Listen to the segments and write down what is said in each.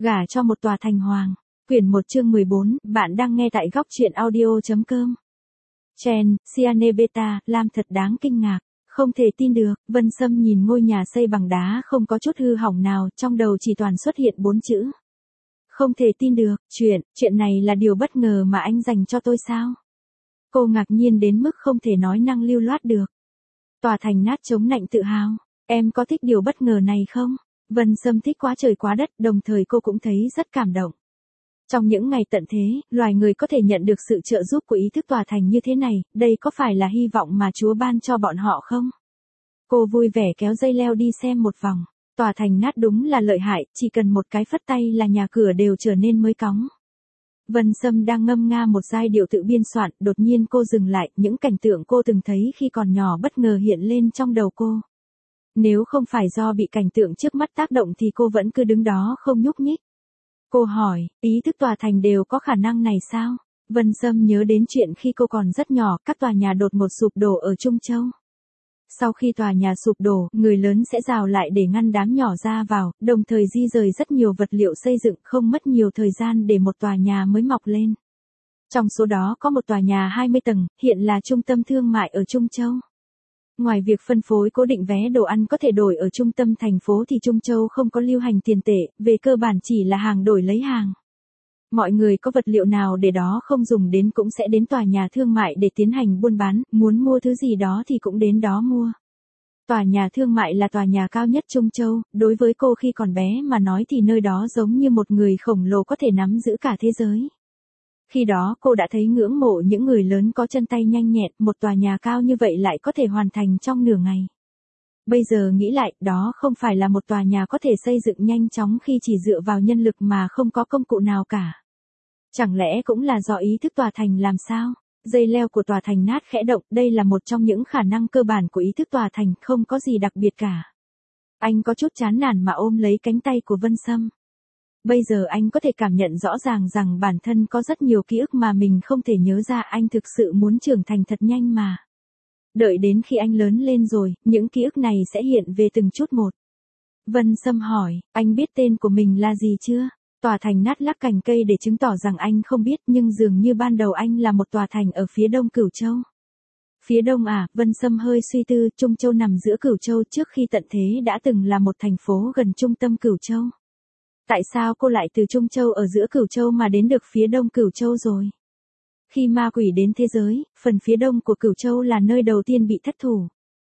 Gả cho một tòa thành hoàng. Quyển 1 chương 14, bạn đang nghe tại góc truyện audio.com. Chen, Siane Beta, Lam thật đáng kinh ngạc. Không thể tin được, Vân Sâm nhìn ngôi nhà xây bằng đá không có chút hư hỏng nào, trong đầu chỉ toàn xuất hiện 4 chữ. Không thể tin được, chuyện này là điều bất ngờ mà anh dành cho tôi sao? Cô ngạc nhiên đến mức không thể nói năng lưu loát được. Tòa thành nát chống nạnh tự hào. Em có thích điều bất ngờ này không? Vân Sâm thích quá trời quá đất, đồng thời cô cũng thấy rất cảm động. Trong những ngày tận thế, loài người có thể nhận được sự trợ giúp của ý thức tòa thành như thế này, đây có phải là hy vọng mà Chúa ban cho bọn họ không? Cô vui vẻ kéo dây leo đi xem một vòng. Tòa thành nát đúng là lợi hại, chỉ cần một cái phất tay là nhà cửa đều trở nên mới cóng. Vân Sâm đang ngâm nga một giai điệu tự biên soạn, đột nhiên cô dừng lại, những cảnh tượng cô từng thấy khi còn nhỏ bất ngờ hiện lên trong đầu cô. Nếu không phải do bị cảnh tượng trước mắt tác động thì cô vẫn cứ đứng đó không nhúc nhích. Cô hỏi, ý thức tòa thành đều có khả năng này sao? Vân Sâm nhớ đến chuyện khi cô còn rất nhỏ, các tòa nhà đột ngột sụp đổ ở Trung Châu. Sau khi tòa nhà sụp đổ, người lớn sẽ rào lại để ngăn đám nhỏ ra vào, đồng thời di rời rất nhiều vật liệu xây dựng, không mất nhiều thời gian để một tòa nhà mới mọc lên. Trong số đó có một tòa nhà 20 tầng, hiện là trung tâm thương mại ở Trung Châu. Ngoài việc phân phối cố định vé đồ ăn có thể đổi ở trung tâm thành phố thì Trung Châu không có lưu hành tiền tệ, về cơ bản chỉ là hàng đổi lấy hàng. Mọi người có vật liệu nào để đó không dùng đến cũng sẽ đến tòa nhà thương mại để tiến hành buôn bán, muốn mua thứ gì đó thì cũng đến đó mua. Tòa nhà thương mại là tòa nhà cao nhất Trung Châu, đối với cô khi còn bé mà nói thì nơi đó giống như một người khổng lồ có thể nắm giữ cả thế giới. Khi đó cô đã thấy ngưỡng mộ những người lớn có chân tay nhanh nhẹn, một tòa nhà cao như vậy lại có thể hoàn thành trong nửa ngày. Bây giờ nghĩ lại, đó không phải là một tòa nhà có thể xây dựng nhanh chóng khi chỉ dựa vào nhân lực mà không có công cụ nào cả. Chẳng lẽ cũng là do ý thức tòa thành làm sao? Dây leo của tòa thành nát khẽ động, đây là một trong những khả năng cơ bản của ý thức tòa thành, không có gì đặc biệt cả. Anh có chút chán nản mà ôm lấy cánh tay của Vân Sâm. Bây giờ anh có thể cảm nhận rõ ràng rằng bản thân có rất nhiều ký ức mà mình không thể nhớ ra, anh thực sự muốn trưởng thành thật nhanh mà. Đợi đến khi anh lớn lên rồi, những ký ức này sẽ hiện về từng chút một. Vân Sâm hỏi, anh biết tên của mình là gì chưa? Tòa thành nát lắc cành cây để chứng tỏ rằng anh không biết, nhưng dường như ban đầu anh là một tòa thành ở phía đông Cửu Châu. Phía đông à? Vân Sâm hơi suy tư, Trung Châu nằm giữa Cửu Châu, trước khi tận thế đã từng là một thành phố gần trung tâm Cửu Châu. Tại sao cô lại từ Trung Châu ở giữa Cửu Châu mà đến được phía đông Cửu Châu rồi? Khi ma quỷ đến thế giới, phần phía đông của Cửu Châu là nơi đầu tiên bị thất thủ.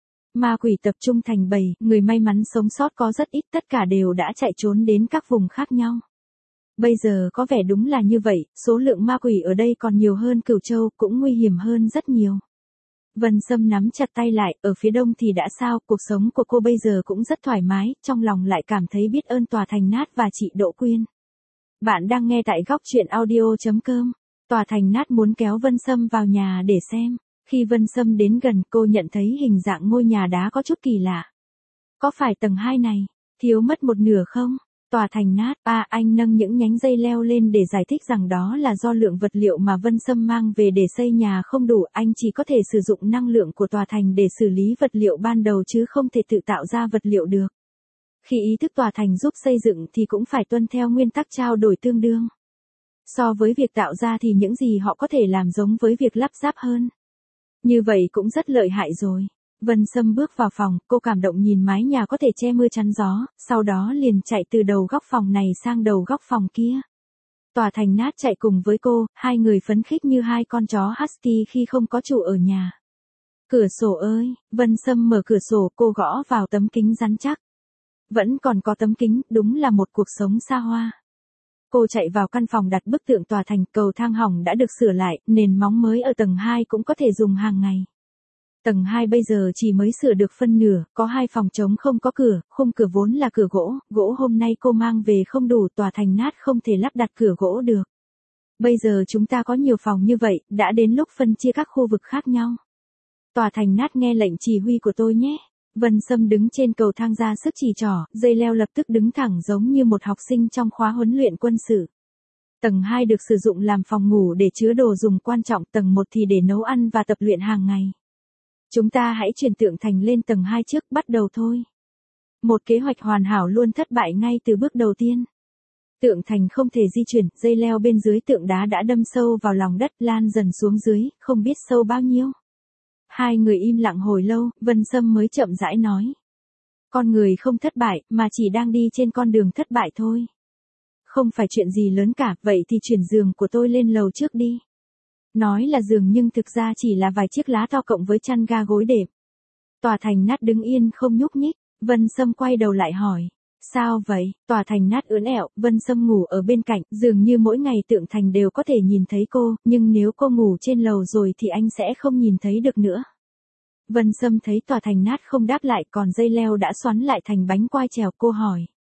Ma quỷ tập trung thành bầy, người may mắn sống sót có rất ít, tất cả đều đã chạy trốn đến các vùng khác nhau. Bây giờ có vẻ đúng là như vậy, số lượng ma quỷ ở đây còn nhiều hơn Cửu Châu, cũng nguy hiểm hơn rất nhiều. Vân Sâm nắm chặt tay lại, ở phía đông thì đã sao, cuộc sống của cô bây giờ cũng rất thoải mái, trong lòng lại cảm thấy biết ơn tòa thành nát và chị Đỗ Quyên. Bạn đang nghe tại góc truyện audio.com. Tòa thành nát muốn kéo Vân Sâm vào nhà để xem. Khi Vân Sâm đến gần, cô nhận thấy hình dạng ngôi nhà đá có chút kỳ lạ. Có phải tầng 2 này thiếu mất một nửa không? Tòa thành nát, anh nâng những nhánh dây leo lên để giải thích rằng đó là do lượng vật liệu mà Vân Sâm mang về để xây nhà không đủ, anh chỉ có thể sử dụng năng lượng của tòa thành để xử lý vật liệu ban đầu chứ không thể tự tạo ra vật liệu được. Khi ý thức tòa thành giúp xây dựng thì cũng phải tuân theo nguyên tắc trao đổi tương đương. So với việc tạo ra thì những gì họ có thể làm giống với việc lắp ráp hơn. Như vậy cũng rất lợi hại rồi. Vân Sâm bước vào phòng, cô cảm động nhìn mái nhà có thể che mưa chắn gió, sau đó liền chạy từ đầu góc phòng này sang đầu góc phòng kia. Tòa thành nát chạy cùng với cô, hai người phấn khích như hai con chó husky khi không có chủ ở nhà. Cửa sổ ơi, Vân Sâm mở cửa sổ, cô gõ vào tấm kính rắn chắc. Vẫn còn có tấm kính, đúng là một cuộc sống xa hoa. Cô chạy vào căn phòng đặt bức tượng tòa thành, cầu thang hỏng đã được sửa lại, nền móng mới ở tầng 2 cũng có thể dùng hàng ngày. Tầng 2 bây giờ chỉ mới sửa được phân nửa, có 2 phòng trống không có cửa, khung cửa vốn là cửa gỗ hôm nay cô mang về không đủ, tòa thành nát không thể lắp đặt cửa gỗ được. Bây giờ chúng ta có nhiều phòng như vậy, đã đến lúc phân chia các khu vực khác nhau. Tòa thành nát nghe lệnh chỉ huy của tôi nhé. Vân Sâm đứng trên cầu thang ra sức chỉ trỏ, dây leo lập tức đứng thẳng giống như một học sinh trong khóa huấn luyện quân sự. Tầng 2 được sử dụng làm phòng ngủ để chứa đồ dùng quan trọng, tầng 1 thì để nấu ăn và tập luyện hàng ngày. Chúng ta hãy chuyển tượng thành lên tầng 2 trước, bắt đầu thôi. Một kế hoạch hoàn hảo luôn thất bại ngay từ bước đầu tiên. Tượng thành không thể di chuyển, dây leo bên dưới tượng đá đã đâm sâu vào lòng đất, lan dần xuống dưới, không biết sâu bao nhiêu. Hai người im lặng hồi lâu, Vân Sâm mới chậm rãi nói. Con người không thất bại, mà chỉ đang đi trên con đường thất bại thôi. Không phải chuyện gì lớn cả, vậy thì chuyển giường của tôi lên lầu trước đi. Nói là giường nhưng thực ra chỉ là vài chiếc lá to cộng với chăn ga gối đệm. Tòa Thành Nát đứng yên không nhúc nhích, Vân Sâm quay đầu lại hỏi. Sao vậy? Tòa Thành Nát ưỡn ẹo, Vân Sâm ngủ ở bên cạnh, dường như mỗi ngày Tượng Thành đều có thể nhìn thấy cô, nhưng nếu cô ngủ trên lầu rồi thì anh sẽ không nhìn thấy được nữa. Vân Sâm thấy Tòa Thành Nát không đáp lại, còn dây leo đã xoắn lại thành bánh quai trèo, cô hỏi.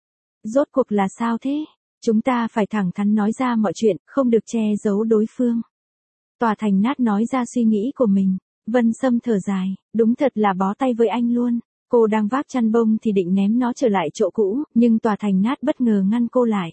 Rốt cuộc là sao thế? Chúng ta phải thẳng thắn nói ra mọi chuyện, không được che giấu đối phương. Tòa Thành Nát nói ra suy nghĩ của mình. Vân Sâm thở dài, đúng thật là bó tay với anh luôn. Cô đang vác chăn bông thì định ném nó trở lại chỗ cũ, nhưng Tòa Thành Nát bất ngờ ngăn cô lại.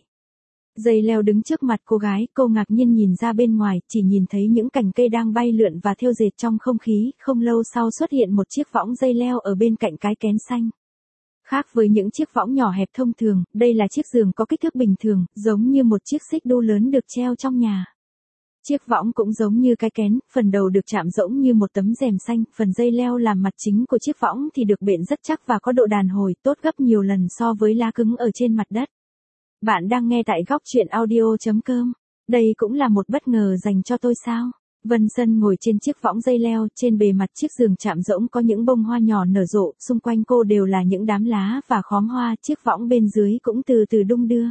Dây leo đứng trước mặt cô gái, cô ngạc nhiên nhìn ra bên ngoài, chỉ nhìn thấy những cành cây đang bay lượn và thêu dệt trong không khí, không lâu sau xuất hiện một chiếc võng dây leo ở bên cạnh cái kén xanh. Khác với những chiếc võng nhỏ hẹp thông thường, đây là chiếc giường có kích thước bình thường, giống như một chiếc xích đu lớn được treo trong nhà. Chiếc võng cũng giống như cái kén, phần đầu được chạm rỗng như một tấm rèm xanh, phần dây leo làm mặt chính của chiếc võng thì được bện rất chắc và có độ đàn hồi tốt gấp nhiều lần so với lá cứng ở trên mặt đất. Bạn đang nghe tại góc truyện audio.com. Đây cũng là một bất ngờ dành cho tôi sao? Vân Sâm ngồi trên chiếc võng dây leo, trên bề mặt chiếc giường chạm rỗng có những bông hoa nhỏ nở rộ, xung quanh cô đều là những đám lá và khóm hoa, chiếc võng bên dưới cũng từ từ đung đưa.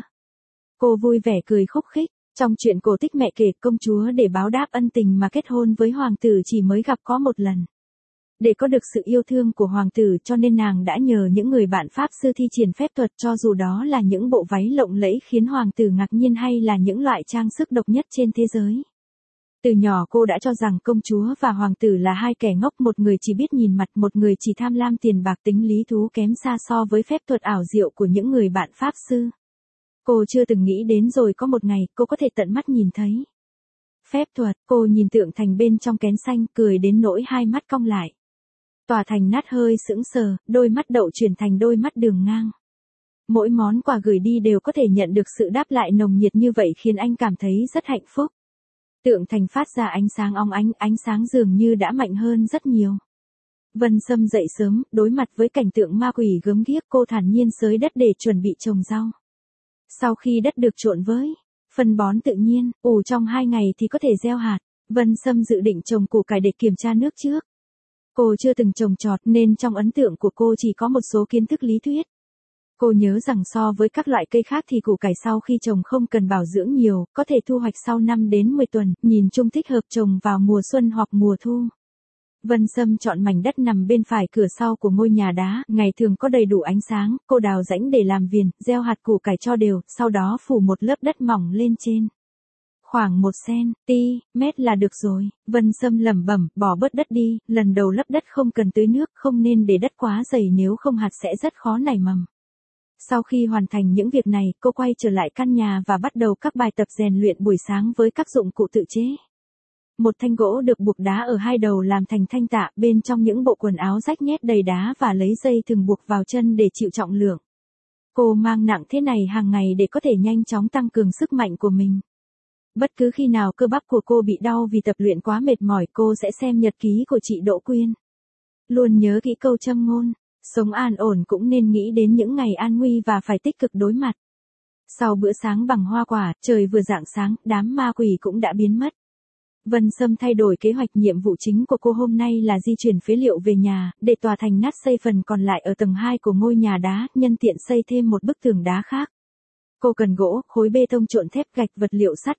Cô vui vẻ cười khúc khích. Trong chuyện cổ tích mẹ kể, công chúa để báo đáp ân tình mà kết hôn với hoàng tử chỉ mới gặp có một lần. Để có được sự yêu thương của hoàng tử cho nên nàng đã nhờ những người bạn pháp sư thi triển phép thuật, cho dù đó là những bộ váy lộng lẫy khiến hoàng tử ngạc nhiên hay là những loại trang sức độc nhất trên thế giới. Từ nhỏ cô đã cho rằng công chúa và hoàng tử là hai kẻ ngốc, một người chỉ biết nhìn mặt, một người chỉ tham lam tiền bạc, tính lý thú kém xa so với phép thuật ảo diệu của những người bạn pháp sư. Cô chưa từng nghĩ đến rồi có một ngày cô có thể tận mắt nhìn thấy. Phép thuật, cô nhìn Tượng Thành bên trong kén xanh, cười đến nỗi hai mắt cong lại. Tòa Thành Nát hơi sững sờ, đôi mắt đậu chuyển thành đôi mắt đường ngang. Mỗi món quà gửi đi đều có thể nhận được sự đáp lại nồng nhiệt như vậy khiến anh cảm thấy rất hạnh phúc. Tượng Thành phát ra ánh sáng óng ánh, ánh sáng dường như đã mạnh hơn rất nhiều. Vân Sâm dậy sớm, đối mặt với cảnh tượng ma quỷ gớm ghiếc, cô thản nhiên xới đất để chuẩn bị trồng rau. Sau khi đất được trộn với phân bón tự nhiên, ủ trong 2 ngày thì có thể gieo hạt. Vân Sâm dự định trồng củ cải để kiểm tra nước trước. Cô chưa từng trồng trọt nên trong ấn tượng của cô chỉ có một số kiến thức lý thuyết. Cô nhớ rằng so với các loại cây khác thì củ cải sau khi trồng không cần bảo dưỡng nhiều, có thể thu hoạch sau 5 đến 10 tuần, nhìn chung thích hợp trồng vào mùa xuân hoặc mùa thu. Vân Sâm chọn mảnh đất nằm bên phải cửa sau của ngôi nhà đá, ngày thường có đầy đủ ánh sáng, cô đào rãnh để làm viền, gieo hạt củ cải cho đều, sau đó phủ một lớp đất mỏng lên trên. Khoảng 1 cm là được rồi, Vân Sâm lẩm bẩm, bỏ bớt đất đi, lần đầu lấp đất không cần tưới nước, không nên để đất quá dày nếu không hạt sẽ rất khó nảy mầm. Sau khi hoàn thành những việc này, cô quay trở lại căn nhà và bắt đầu các bài tập rèn luyện buổi sáng với các dụng cụ tự chế. Một thanh gỗ được buộc đá ở hai đầu làm thành thanh tạ, bên trong những bộ quần áo rách nhét đầy đá và lấy dây thừng buộc vào chân để chịu trọng lượng. Cô mang nặng thế này hàng ngày để có thể nhanh chóng tăng cường sức mạnh của mình. Bất cứ khi nào cơ bắp của cô bị đau vì tập luyện quá mệt mỏi, cô sẽ xem nhật ký của chị Đỗ Quyên. Luôn nhớ kỹ câu châm ngôn, sống an ổn cũng nên nghĩ đến những ngày an nguy và phải tích cực đối mặt. Sau bữa sáng bằng hoa quả, trời vừa rạng sáng, đám ma quỷ cũng đã biến mất. Vân Sâm thay đổi kế hoạch, nhiệm vụ chính của cô hôm nay là di chuyển phế liệu về nhà, để Tòa Thành Nát xây phần còn lại ở tầng 2 của ngôi nhà đá, nhân tiện xây thêm một bức tường đá khác. Cô cần gỗ, khối bê tông trộn thép, gạch, vật liệu sắt,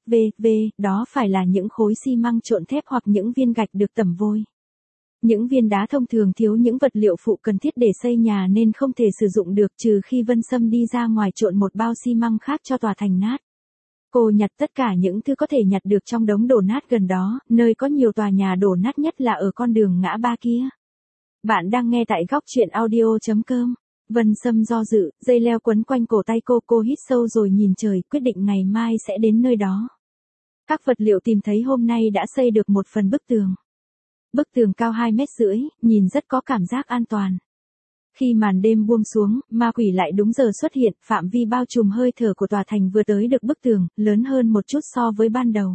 đó phải là những khối xi măng trộn thép hoặc những viên gạch được tẩm vôi. Những viên đá thông thường thiếu những vật liệu phụ cần thiết để xây nhà nên không thể sử dụng được, trừ khi Vân Sâm đi ra ngoài trộn một bao xi măng khác cho Tòa Thành Nát. Cô nhặt tất cả những thứ có thể nhặt được trong đống đổ nát gần đó, nơi có nhiều tòa nhà đổ nát nhất là ở con đường ngã ba kia. Bạn đang nghe tại góc truyện audio.com. Vân Sâm do dự, dây leo quấn quanh cổ tay cô hít sâu rồi nhìn trời, quyết định ngày mai sẽ đến nơi đó. Các vật liệu tìm thấy hôm nay đã xây được một phần bức tường. Bức tường cao 2,5 mét, nhìn rất có cảm giác an toàn. Khi màn đêm buông xuống, ma quỷ lại đúng giờ xuất hiện, phạm vi bao trùm hơi thở của tòa thành vừa tới được bức tường, lớn hơn một chút so với ban đầu.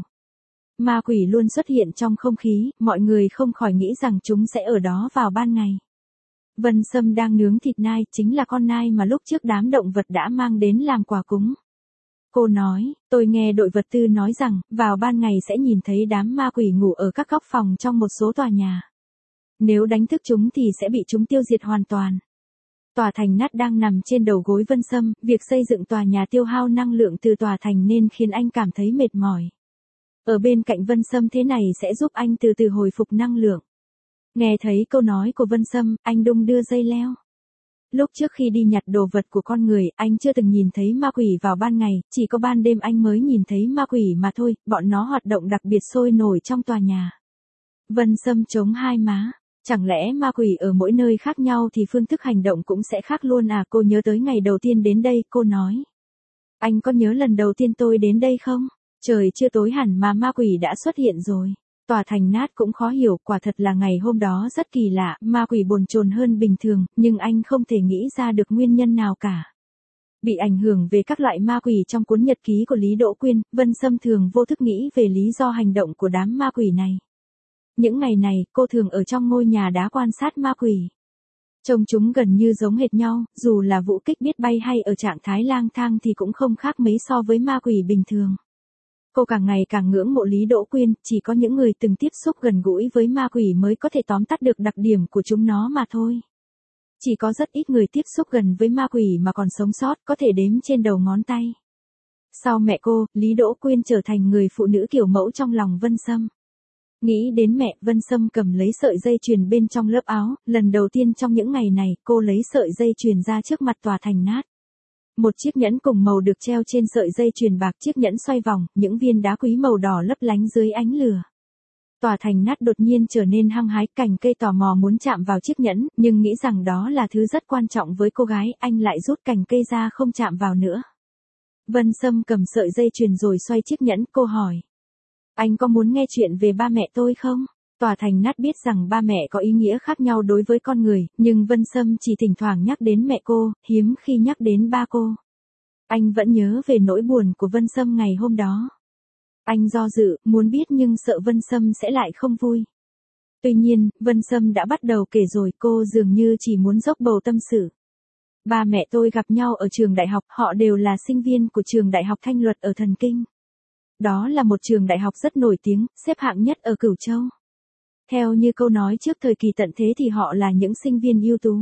Ma quỷ luôn xuất hiện trong không khí, mọi người không khỏi nghĩ rằng chúng sẽ ở đó vào ban ngày. Vân Sâm đang nướng thịt nai, chính là con nai mà lúc trước đám động vật đã mang đến làm quà cúng. Cô nói, tôi nghe đội vật tư nói rằng, vào ban ngày sẽ nhìn thấy đám ma quỷ ngủ ở các góc phòng trong một số tòa nhà. Nếu đánh thức chúng thì sẽ bị chúng tiêu diệt hoàn toàn. Tòa thành nát đang nằm trên đầu gối Vân Sâm, việc xây dựng tòa nhà tiêu hao năng lượng từ tòa thành nên khiến anh cảm thấy mệt mỏi. Ở bên cạnh Vân Sâm thế này sẽ giúp anh từ từ hồi phục năng lượng. Nghe thấy câu nói của Vân Sâm, anh đung đưa dây leo. Lúc trước khi đi nhặt đồ vật của con người, anh chưa từng nhìn thấy ma quỷ vào ban ngày, chỉ có ban đêm anh mới nhìn thấy ma quỷ mà thôi, bọn nó hoạt động đặc biệt sôi nổi trong tòa nhà. Vân Sâm chống hai má. Chẳng lẽ ma quỷ ở mỗi nơi khác nhau thì phương thức hành động cũng sẽ khác luôn à? Cô nhớ tới ngày đầu tiên đến đây, cô nói. Anh có nhớ lần đầu tiên tôi đến đây không? Trời chưa tối hẳn mà ma quỷ đã xuất hiện rồi. Tòa thành nát cũng khó hiểu, quả thật là ngày hôm đó rất kỳ lạ, ma quỷ bồn chồn hơn bình thường, nhưng anh không thể nghĩ ra được nguyên nhân nào cả. Bị ảnh hưởng về các loại ma quỷ trong cuốn nhật ký của Lý Đỗ Quyên, Vân Sâm thường vô thức nghĩ về lý do hành động của đám ma quỷ này. Những ngày này, cô thường ở trong ngôi nhà đá quan sát ma quỷ. Trông chúng gần như giống hệt nhau, dù là vũ kích biết bay hay ở trạng thái lang thang thì cũng không khác mấy so với ma quỷ bình thường. Cô càng ngày càng ngưỡng mộ Lý Đỗ Quyên, chỉ có những người từng tiếp xúc gần gũi với ma quỷ mới có thể tóm tắt được đặc điểm của chúng nó mà thôi. Chỉ có rất ít người tiếp xúc gần với ma quỷ mà còn sống sót, có thể đếm trên đầu ngón tay. Sau mẹ cô, Lý Đỗ Quyên trở thành người phụ nữ kiểu mẫu trong lòng Vân Sâm. Nghĩ đến mẹ, Vân Sâm cầm lấy sợi dây chuyền bên trong lớp áo, lần đầu tiên trong những ngày này, cô lấy sợi dây chuyền ra trước mặt tòa thành nát. Một chiếc nhẫn cùng màu được treo trên sợi dây chuyền bạc, chiếc nhẫn xoay vòng, những viên đá quý màu đỏ lấp lánh dưới ánh lửa. Tòa thành nát đột nhiên trở nên hăng hái, cành cây tò mò muốn chạm vào chiếc nhẫn, nhưng nghĩ rằng đó là thứ rất quan trọng với cô gái, anh lại rút cành cây ra không chạm vào nữa. Vân Sâm cầm sợi dây chuyền rồi xoay chiếc nhẫn, cô hỏi. Anh có muốn nghe chuyện về ba mẹ tôi không? Tòa thành nát biết rằng ba mẹ có ý nghĩa khác nhau đối với con người, nhưng Vân Sâm chỉ thỉnh thoảng nhắc đến mẹ cô, hiếm khi nhắc đến ba cô. Anh vẫn nhớ về nỗi buồn của Vân Sâm ngày hôm đó. Anh do dự, muốn biết nhưng sợ Vân Sâm sẽ lại không vui. Tuy nhiên, Vân Sâm đã bắt đầu kể rồi, cô dường như chỉ muốn dốc bầu tâm sự. Ba mẹ tôi gặp nhau ở trường đại học, họ đều là sinh viên của trường đại học Thanh Luật ở Thần Kinh. Đó là một trường đại học rất nổi tiếng, xếp hạng nhất ở Cửu Châu. Theo như câu nói trước thời kỳ tận thế thì họ là những sinh viên ưu tú.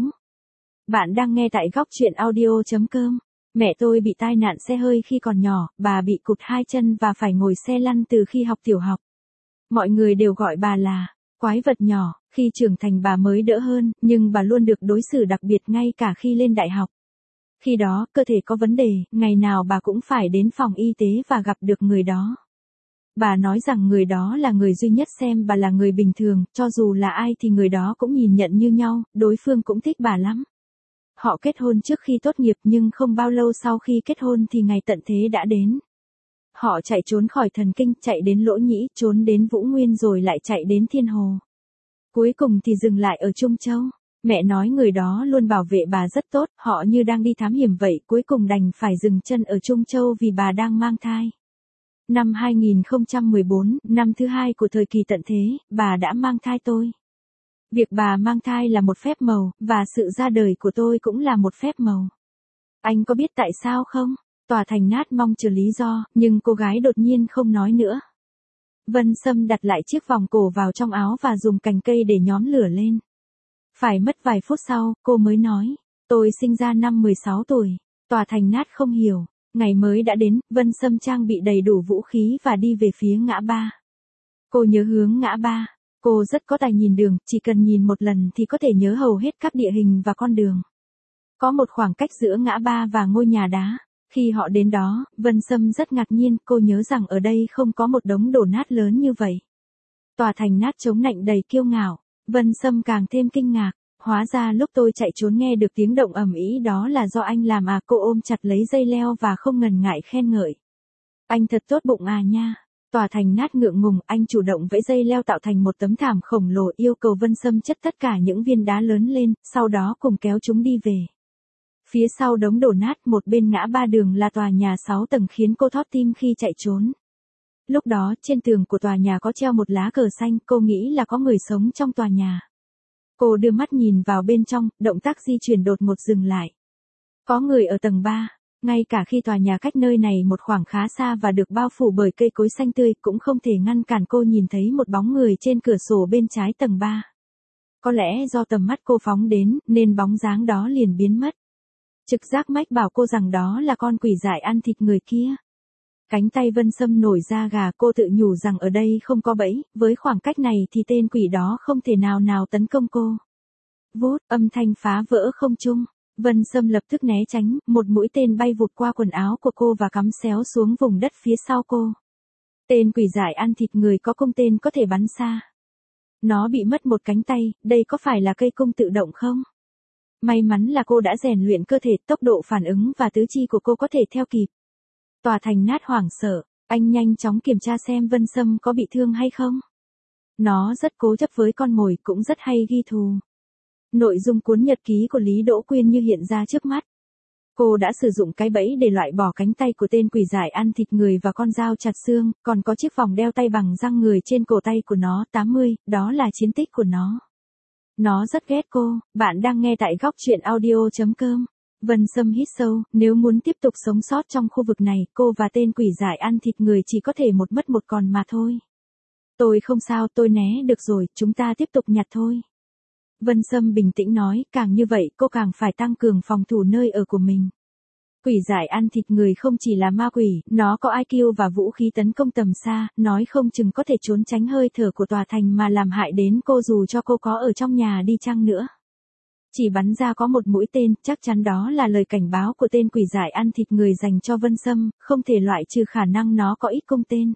Bạn đang nghe tại góc truyện audio.com. Mẹ tôi bị tai nạn xe hơi khi còn nhỏ, bà bị cụt hai chân và phải ngồi xe lăn từ khi học tiểu học. Mọi người đều gọi bà là quái vật nhỏ, khi trưởng thành bà mới đỡ hơn, nhưng bà luôn được đối xử đặc biệt ngay cả khi lên đại học. Khi đó, cơ thể có vấn đề, ngày nào bà cũng phải đến phòng y tế và gặp được người đó. Bà nói rằng người đó là người duy nhất xem bà là người bình thường, cho dù là ai thì người đó cũng nhìn nhận như nhau, đối phương cũng thích bà lắm. Họ kết hôn trước khi tốt nghiệp nhưng không bao lâu sau khi kết hôn thì ngày tận thế đã đến. Họ chạy trốn khỏi Thần Kinh, chạy đến Lỗ Nhĩ, trốn đến Vũ Nguyên rồi lại chạy đến Thiên Hồ. Cuối cùng thì dừng lại ở Trung Châu. Mẹ nói người đó luôn bảo vệ bà rất tốt, họ như đang đi thám hiểm vậy, cuối cùng đành phải dừng chân ở Trung Châu vì bà đang mang thai. Năm 2014, năm thứ hai của thời kỳ tận thế, bà đã mang thai tôi. Việc bà mang thai là một phép màu, và sự ra đời của tôi cũng là một phép màu. Anh có biết tại sao không? Tòa thành nát mong chờ lý do, nhưng cô gái đột nhiên không nói nữa. Vân Sâm đặt lại chiếc vòng cổ vào trong áo và dùng cành cây để nhóm lửa lên. Phải mất vài phút sau, cô mới nói. Tôi sinh ra năm 16 tuổi. Tòa thành nát không hiểu. Ngày mới đã đến, Vân Sâm trang bị đầy đủ vũ khí và đi về phía ngã ba. Cô nhớ hướng ngã ba. Cô rất có tài nhìn đường, chỉ cần nhìn một lần thì có thể nhớ hầu hết các địa hình và con đường. Có một khoảng cách giữa ngã ba và ngôi nhà đá. Khi họ đến đó, Vân Sâm rất ngạc nhiên, cô nhớ rằng ở đây không có một đống đổ nát lớn như vậy. Tòa thành nát chống nạnh đầy kiêu ngạo. Vân Sâm càng thêm kinh ngạc. Hóa ra lúc tôi chạy trốn nghe được tiếng động ầm ĩ đó là do anh làm à? Cô ôm chặt lấy dây leo và không ngần ngại khen ngợi. Anh thật tốt bụng à nha. Tòa thành nát ngượng ngùng, anh chủ động vẫy dây leo tạo thành một tấm thảm khổng lồ, yêu cầu Vân Sâm chất tất cả những viên đá lớn lên, sau đó cùng kéo chúng đi về. Phía sau đống đổ nát, một bên ngã ba đường là tòa nhà 6 tầng khiến cô thót tim khi chạy trốn. Lúc đó, trên tường của tòa nhà có treo một lá cờ xanh, cô nghĩ là có người sống trong tòa nhà. Cô đưa mắt nhìn vào bên trong, động tác di chuyển đột ngột dừng lại. Có người ở tầng 3. Ngay cả khi tòa nhà cách nơi này một khoảng khá xa và được bao phủ bởi cây cối xanh tươi, cũng không thể ngăn cản cô nhìn thấy một bóng người trên cửa sổ bên trái tầng 3. Có lẽ do tầm mắt cô phóng đến, nên bóng dáng đó liền biến mất. Trực giác mách bảo cô rằng đó là con quỷ dại ăn thịt người kia. Cánh tay Vân Sâm nổi da gà, cô tự nhủ rằng ở đây không có bẫy, với khoảng cách này thì tên quỷ đó không thể nào tấn công cô. Vút, âm thanh phá vỡ không trung. Vân Sâm lập tức né tránh, một mũi tên bay vụt qua quần áo của cô và cắm xéo xuống vùng đất phía sau cô. Tên quỷ dại ăn thịt người có cung tên có thể bắn xa. Nó bị mất một cánh tay, đây có phải là cây cung tự động không? May mắn là cô đã rèn luyện cơ thể, tốc độ phản ứng và tứ chi của cô có thể theo kịp. Tòa thành nát hoảng sợ, anh nhanh chóng kiểm tra xem Vân Sâm có bị thương hay không. Nó rất cố chấp với con mồi, cũng rất hay ghi thù. Nội dung cuốn nhật ký của Lý Đỗ Quyên như hiện ra trước mắt. Cô đã sử dụng cái bẫy để loại bỏ cánh tay của tên quỷ dại ăn thịt người và con dao chặt xương, còn có chiếc vòng đeo tay bằng răng người trên cổ tay của nó. 80, đó là chiến tích của nó. Nó rất ghét cô. Bạn đang nghe tại góc truyện audio.com. Vân Sâm hít sâu, nếu muốn tiếp tục sống sót trong khu vực này, cô và tên quỷ dại ăn thịt người chỉ có thể một mất một còn mà thôi. Tôi không sao, tôi né được rồi, chúng ta tiếp tục nhặt thôi. Vân Sâm bình tĩnh nói, càng như vậy cô càng phải tăng cường phòng thủ nơi ở của mình. Quỷ dại ăn thịt người không chỉ là ma quỷ, nó có IQ và vũ khí tấn công tầm xa, nói không chừng có thể trốn tránh hơi thở của tòa thành mà làm hại đến cô dù cho cô có ở trong nhà đi chăng nữa. Chỉ bắn ra có một mũi tên, chắc chắn đó là lời cảnh báo của tên quỷ dại ăn thịt người dành cho Vân Sâm, không thể loại trừ khả năng nó có ít cung tên.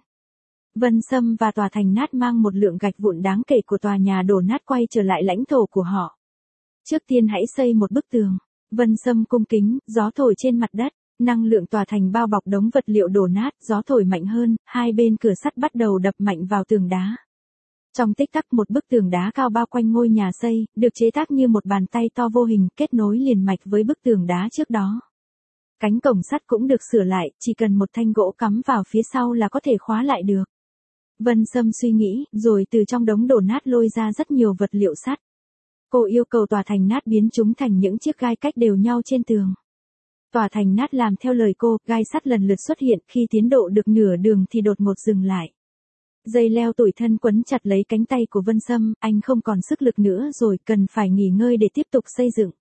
Vân Sâm và tòa thành nát mang một lượng gạch vụn đáng kể của tòa nhà đổ nát quay trở lại lãnh thổ của họ. Trước tiên hãy xây một bức tường. Vân Sâm cung kính, gió thổi trên mặt đất, năng lượng tòa thành bao bọc đống vật liệu đổ nát, gió thổi mạnh hơn, hai bên cửa sắt bắt đầu đập mạnh vào tường đá. Trong tích tắc một bức tường đá cao bao quanh ngôi nhà xây, được chế tác như một bàn tay to vô hình kết nối liền mạch với bức tường đá trước đó. Cánh cổng sắt cũng được sửa lại, chỉ cần một thanh gỗ cắm vào phía sau là có thể khóa lại được. Vân Sâm suy nghĩ, rồi từ trong đống đổ nát lôi ra rất nhiều vật liệu sắt. Cô yêu cầu tòa thành nát biến chúng thành những chiếc gai cách đều nhau trên tường. Tòa thành nát làm theo lời cô, gai sắt lần lượt xuất hiện, khi tiến độ được nửa đường thì đột ngột dừng lại. Dây leo tủi thân quấn chặt lấy cánh tay của Vân Sâm, anh không còn sức lực nữa rồi, cần phải nghỉ ngơi để tiếp tục xây dựng.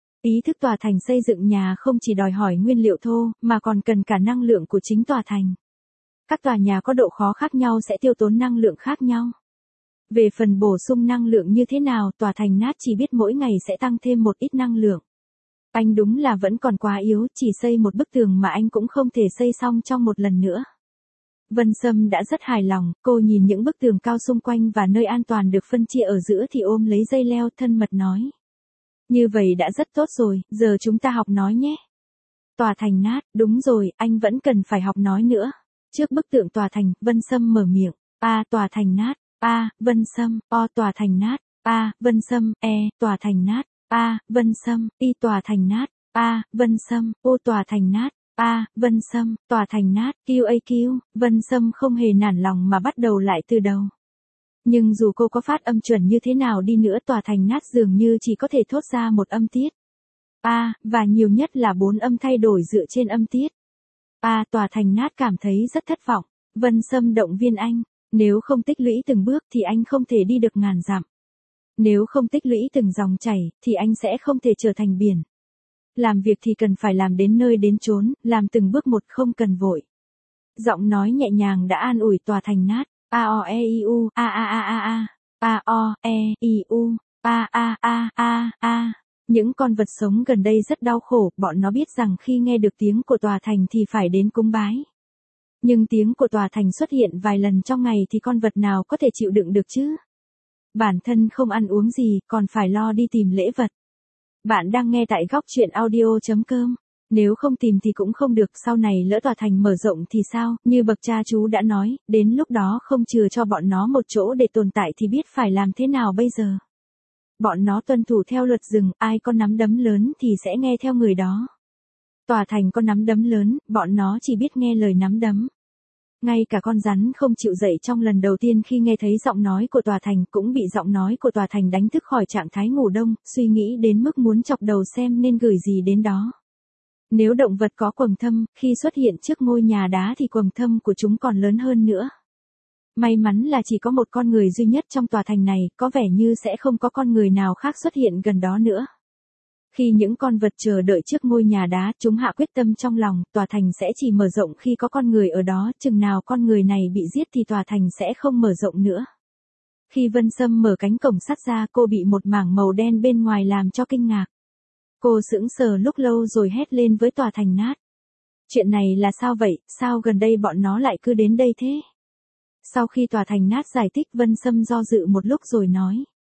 Ý thức tòa thành xây dựng nhà không chỉ đòi hỏi nguyên liệu thô, mà còn cần cả năng lượng của chính tòa thành. Các tòa nhà có độ khó khác nhau sẽ tiêu tốn năng lượng khác nhau. Về phần bổ sung năng lượng như thế nào, tòa thành nát chỉ biết mỗi ngày sẽ tăng thêm một ít năng lượng. Anh đúng là vẫn còn quá yếu, chỉ xây một bức tường mà anh cũng không thể xây xong trong một lần nữa. Vân Sâm đã rất hài lòng, cô nhìn những bức tường cao xung quanh và nơi an toàn được phân chia ở giữa thì ôm lấy dây leo, thân mật nói. Như vậy đã rất tốt rồi, giờ chúng ta học nói nhé. Tòa thành nát, đúng rồi, anh vẫn cần phải học nói nữa. Trước bức tượng tòa thành, Vân Sâm mở miệng. A, tòa thành nát. A, Vân Sâm. O, tòa thành nát. A, Vân Sâm. E, tòa thành nát. A, Vân Sâm. Y, tòa thành nát. A, Vân Sâm. O, tòa thành nát. A, Vân Sâm. Tòa thành nát. QAQ. Vân Sâm không hề nản lòng mà bắt đầu lại từ đầu. Nhưng dù cô có phát âm chuẩn như thế nào đi nữa, tòa thành nát dường như chỉ có thể thốt ra một âm tiết. A, và nhiều nhất là 4 âm thay đổi dựa trên âm tiết. A, tòa thành nát cảm thấy rất thất vọng. Vân Sâm động viên anh. Nếu không tích lũy từng bước thì anh không thể đi được ngàn dặm. Nếu không tích lũy từng dòng chảy, thì anh sẽ không thể trở thành biển. Làm việc thì cần phải làm đến nơi đến chốn, làm từng bước một, không cần vội. Giọng nói nhẹ nhàng đã an ủi tòa thành nát. A o e i u, a a a a a, a o e i u, a a a a a. Những con vật sống gần đây rất đau khổ, bọn nó biết rằng khi nghe được tiếng của tòa thành thì phải đến cúng bái. Nhưng tiếng của tòa thành xuất hiện vài lần trong ngày thì con vật nào có thể chịu đựng được chứ? Bản thân không ăn uống gì, còn phải lo đi tìm lễ vật. Bạn đang nghe tại góc truyện audio.com. Nếu không tìm thì cũng không được, sau này lỡ tòa thành mở rộng thì sao, như bậc cha chú đã nói, đến lúc đó không chừa cho bọn nó một chỗ để tồn tại thì biết phải làm thế nào bây giờ. Bọn nó tuân thủ theo luật rừng, ai có nắm đấm lớn thì sẽ nghe theo người đó. Tòa thành có nắm đấm lớn, bọn nó chỉ biết nghe lời nắm đấm. Ngay cả con rắn không chịu dậy trong lần đầu tiên khi nghe thấy giọng nói của tòa thành cũng bị giọng nói của tòa thành đánh thức khỏi trạng thái ngủ đông, suy nghĩ đến mức muốn chọc đầu xem nên gửi gì đến đó. Nếu động vật có quầng thâm, khi xuất hiện trước ngôi nhà đá thì quầng thâm của chúng còn lớn hơn nữa. May mắn là chỉ có một con người duy nhất trong tòa thành này, có vẻ như sẽ không có con người nào khác xuất hiện gần đó nữa. Khi những con vật chờ đợi trước ngôi nhà đá, chúng hạ quyết tâm trong lòng, tòa thành sẽ chỉ mở rộng khi có con người ở đó, chừng nào con người này bị giết thì tòa thành sẽ không mở rộng nữa. Khi Vân Sâm mở cánh cổng sắt ra, cô bị một mảng màu đen bên ngoài làm cho kinh ngạc. Cô sững sờ lúc lâu rồi hét lên với tòa thành nát. Chuyện này là sao vậy, sao gần đây bọn nó lại cứ đến đây thế? Sau khi tòa thành nát giải thích, Vân Sâm do dự một lúc rồi nói.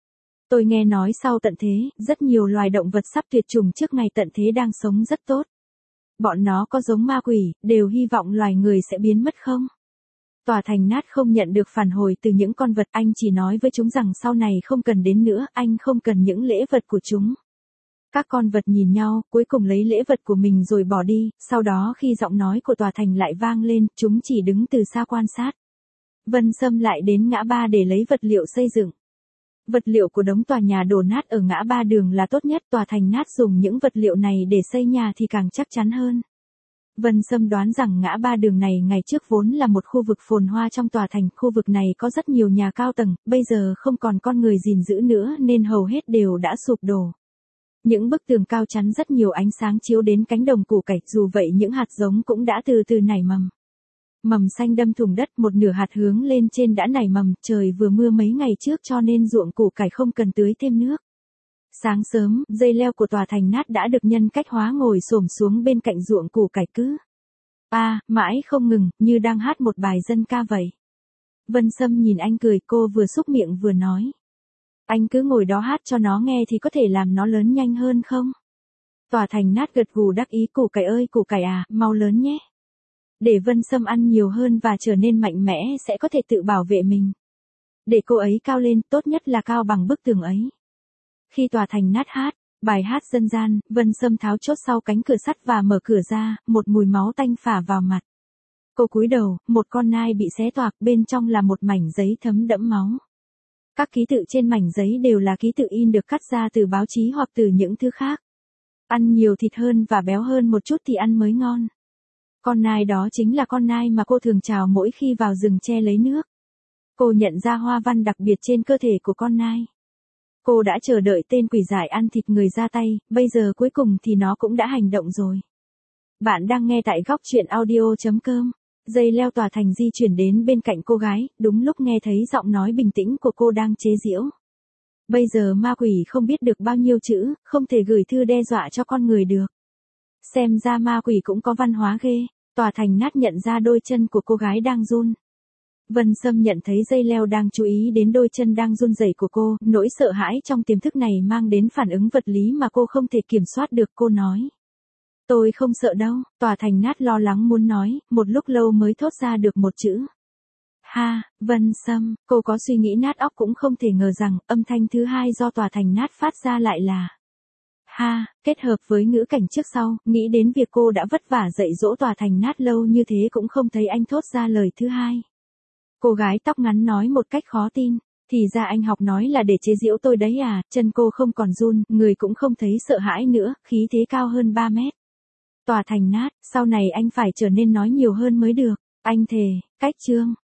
Tôi nghe nói sau tận thế, rất nhiều loài động vật sắp tuyệt chủng trước ngày tận thế đang sống rất tốt. Bọn nó có giống ma quỷ, đều hy vọng loài người sẽ biến mất không? Tòa thành nát không nhận được phản hồi từ những con vật, anh chỉ nói với chúng rằng sau này không cần đến nữa, anh không cần những lễ vật của chúng. Các con vật nhìn nhau, cuối cùng lấy lễ vật của mình rồi bỏ đi, sau đó khi giọng nói của tòa thành lại vang lên, chúng chỉ đứng từ xa quan sát. Vân Sâm lại đến ngã ba để lấy vật liệu xây dựng. Vật liệu của đống tòa nhà đổ nát ở ngã ba đường là tốt nhất, tòa thành nát dùng những vật liệu này để xây nhà thì càng chắc chắn hơn. Vân Sâm đoán rằng ngã ba đường này ngày trước vốn là một khu vực phồn hoa trong tòa thành, khu vực này có rất nhiều nhà cao tầng, bây giờ không còn con người gìn giữ nữa nên hầu hết đều đã sụp đổ. Những bức tường cao chắn rất nhiều ánh sáng chiếu đến cánh đồng củ cải, dù vậy những hạt giống cũng đã từ từ nảy mầm. Mầm xanh đâm thủng đất, một nửa hạt hướng lên trên đã nảy mầm, trời vừa mưa mấy ngày trước cho nên ruộng củ cải không cần tưới thêm nước. Sáng sớm, dây leo của tòa thành nát đã được nhân cách hóa ngồi xổm xuống bên cạnh ruộng củ cải cứ. Mãi không ngừng, như đang hát một bài dân ca vậy. Vân Sâm nhìn anh cười, cô vừa xúc miệng vừa nói. Anh cứ ngồi đó hát cho nó nghe thì có thể làm nó lớn nhanh hơn không? Tòa thành nát gật gù đắc ý, củ cải ơi củ cải à, mau lớn nhé. Để Vân Sâm ăn nhiều hơn và trở nên mạnh mẽ sẽ có thể tự bảo vệ mình. Để cô ấy cao lên, tốt nhất là cao bằng bức tường ấy. Khi tòa thành nát hát, bài hát dân gian, Vân Sâm tháo chốt sau cánh cửa sắt và mở cửa ra, một mùi máu tanh phả vào mặt. Cô cúi đầu, một con nai bị xé toạc, bên trong là một mảnh giấy thấm đẫm máu. Các ký tự trên mảnh giấy đều là ký tự in được cắt ra từ báo chí hoặc từ những thứ khác. Ăn nhiều thịt hơn và béo hơn một chút thì ăn mới ngon. Con nai đó chính là con nai mà cô thường chào mỗi khi vào rừng tre lấy nước. Cô nhận ra hoa văn đặc biệt trên cơ thể của con nai. Cô đã chờ đợi tên quỷ dại ăn thịt người ra tay, bây giờ cuối cùng thì nó cũng đã hành động rồi. Bạn đang nghe tại góc truyện audio.com. Dây leo tòa thành di chuyển đến bên cạnh cô gái, đúng lúc nghe thấy giọng nói bình tĩnh của cô đang chế giễu. Bây giờ ma quỷ không biết được bao nhiêu chữ, không thể gửi thư đe dọa cho con người được. Xem ra ma quỷ cũng có văn hóa ghê. Tòa thành nát nhận ra đôi chân của cô gái đang run. Vân Sâm nhận thấy dây leo đang chú ý đến đôi chân đang run rẩy của cô, nỗi sợ hãi trong tiềm thức này mang đến phản ứng vật lý mà cô không thể kiểm soát được, cô nói. Tôi không sợ đâu, tòa thành nát lo lắng muốn nói, một lúc lâu mới thốt ra được một chữ. Vân Sâm, cô có suy nghĩ nát óc cũng không thể ngờ rằng, âm thanh thứ hai do tòa thành nát phát ra lại là kết hợp với ngữ cảnh trước sau, nghĩ đến việc cô đã vất vả dạy dỗ tòa thành nát lâu như thế cũng không thấy anh thốt ra lời thứ hai. Cô gái tóc ngắn nói một cách khó tin, thì ra anh học nói là để chế giễu tôi đấy à, chân cô không còn run, người cũng không thấy sợ hãi nữa, khí thế cao hơn 3 mét. Tòa thành nát, sau này anh phải trở nên nói nhiều hơn mới được, anh thề, cách chương.